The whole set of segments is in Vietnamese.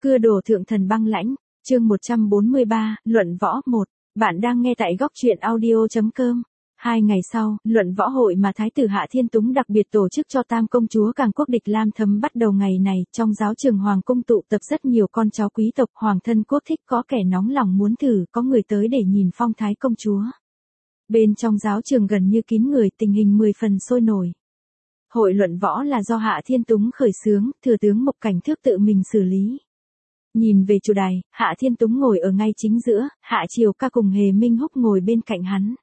Cưa đổ thượng thần băng lãnh, chương 143, luận võ 1. Bạn đang nghe tại góc truyện audio.com. 2 ngày sau, luận võ hội mà Thái tử Hạ Thiên Túng đặc biệt tổ chức cho Tam công chúa Càng Quốc Địch Lam Thấm bắt đầu ngày này, trong giáo trường Hoàng cung tụ tập rất nhiều con cháu quý tộc hoàng thân quốc thích, có kẻ nóng lòng muốn thử, có người tới để nhìn phong thái công chúa. Bên trong giáo trường gần như kín người, tình hình 10 phần sôi nổi. Hội luận võ là do Hạ Thiên Túng khởi xướng, thừa tướng Mộc Cảnh Thước tự mình xử lý. Nhìn về chủ đài, Hạ Thiên Túng ngồi ở ngay chính giữa, Hạ Triều Ca cùng Hề Minh Húc ngồi bên cạnh hắn.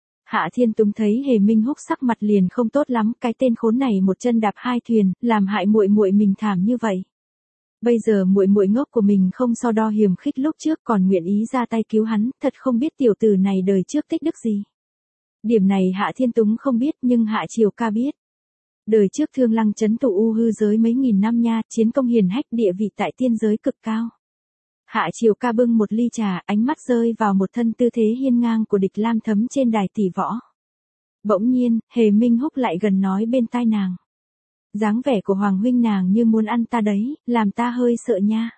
Hạ Thiên Túng thấy Hề Minh Húc sắc mặt liền không tốt lắm, cái tên khốn này một chân đạp hai thuyền, làm hại muội muội mình thảm như vậy. Bây giờ muội muội ngốc của mình không so đo hiềm khích lúc trước còn nguyện ý ra tay cứu hắn, thật không biết tiểu tử này đời trước tích đức gì. Điểm này Hạ Thiên Túng không biết nhưng Hạ Triều Ca biết. Đời trước Thương Lăng trấn tụ u hư giới mấy nghìn năm nha, chiến công hiển hách, địa vị tại tiên giới cực cao. Hạ Triều Ca bưng một ly trà, ánh mắt rơi vào một thân tư thế hiên ngang của Địch Lam Thấm trên đài tỷ võ. Bỗng nhiên, Hề Minh Húc lại gần nói bên tai nàng. Dáng vẻ của Hoàng huynh nàng như muốn ăn ta đấy, làm ta hơi sợ nha.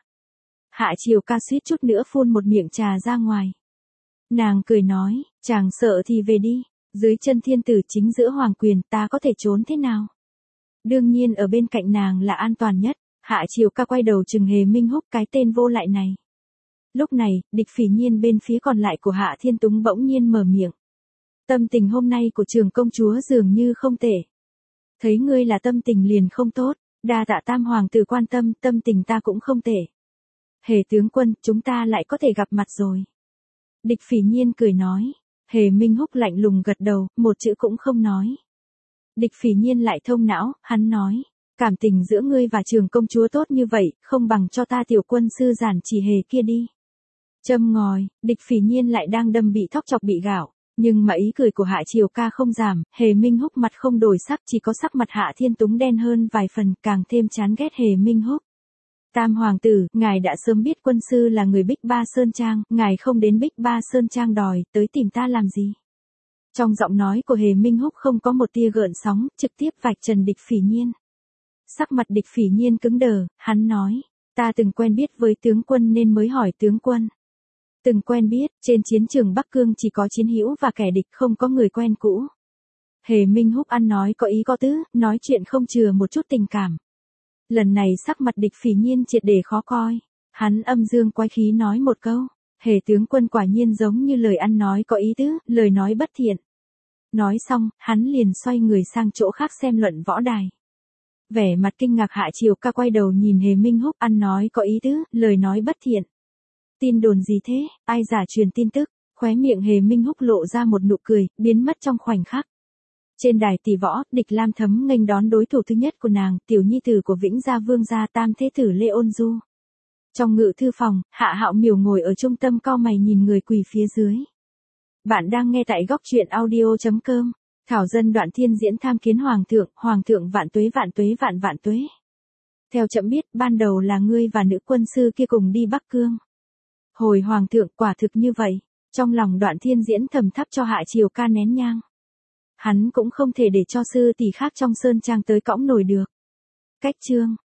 Hạ Triều Ca suýt chút nữa phun một miệng trà ra ngoài. Nàng cười nói, chàng sợ thì về đi, dưới chân thiên tử chính giữa hoàng quyền ta có thể trốn thế nào. Đương nhiên ở bên cạnh nàng là an toàn nhất. Hạ Triều Ca quay đầu chừng Hề Minh Húc, cái tên vô lại này. Lúc này, Địch Phỉ Nhiên bên phía còn lại của Hạ Thiên Túng bỗng nhiên mở miệng. Tâm tình hôm nay của trường công chúa dường như không tệ. Thấy ngươi là tâm tình liền không tốt, đa tạ Tam hoàng tử quan tâm, tâm tình ta cũng không tệ. Hề tướng quân, chúng ta lại có thể gặp mặt rồi. Địch Phỉ Nhiên cười nói. Hề Minh Húc lạnh lùng gật đầu, một chữ cũng không nói. Địch Phỉ Nhiên lại thông não, hắn nói. Cảm tình giữa ngươi và trường công chúa tốt như vậy, không bằng cho ta tiểu quân sư giản chỉ Hề kia đi. Châm ngòi, Địch Phỉ Nhiên lại đang đâm bị thóc chọc bị gạo, nhưng mà ý cười của Hạ Triều Ca không giảm, Hề Minh Húc mặt không đổi sắc, chỉ có sắc mặt Hạ Thiên Túng đen hơn vài phần, càng thêm chán ghét Hề Minh Húc. Tam hoàng tử, ngài đã sớm biết quân sư là người Bích Ba Sơn Trang, ngài không đến Bích Ba Sơn Trang đòi, tới tìm ta làm gì? Trong giọng nói của Hề Minh Húc không có một tia gợn sóng, trực tiếp vạch trần Địch Phỉ Nhiên. Sắc mặt Địch Phỉ Nhiên cứng đờ, hắn nói, ta từng quen biết với tướng quân nên mới hỏi tướng quân. Từng quen biết, trên chiến trường Bắc Cương chỉ có chiến hữu và kẻ địch, không có người quen cũ. Hề Minh Húc ăn nói có ý có tứ, nói chuyện không chừa một chút tình cảm. Lần này sắc mặt Địch Phỉ Nhiên triệt để khó coi, hắn âm dương quái khí nói một câu, Hề tướng quân quả nhiên giống như lời ăn nói có ý tứ, lời nói bất thiện. Nói xong, hắn liền xoay người sang chỗ khác xem luận võ đài. Vẻ mặt kinh ngạc Hạ Triều Ca quay đầu nhìn Hề Minh Húc, ăn nói có ý tứ, lời nói bất thiện. Tin đồn gì thế, ai giả truyền tin tức, khóe miệng Hề Minh Húc lộ ra một nụ cười, biến mất trong khoảnh khắc. Trên đài tỷ võ, Địch Lam Thấm nghênh đón đối thủ thứ nhất của nàng, tiểu nhi tử của Vĩnh Gia Vương gia Tam thế tử Lê Ôn Du. Trong ngự thư phòng, Hạ Hạo Miểu ngồi ở trung tâm cau mày nhìn người quỳ phía dưới. Bạn đang nghe tại góc truyện audio.com. Thảo dân Đoạn Thiên diễn tham kiến hoàng thượng vạn tuế vạn tuế. Theo chậm biết, ban đầu là ngươi và nữ quân sư kia cùng đi Bắc Cương. Hồi hoàng thượng, quả thực như vậy. Trong lòng Đoạn Thiên diễn thầm thắp cho Hạ Triều Ca nén nhang. Hắn cũng không thể để cho sư tỷ khác trong sơn trang tới cõng nổi được. Cách chương,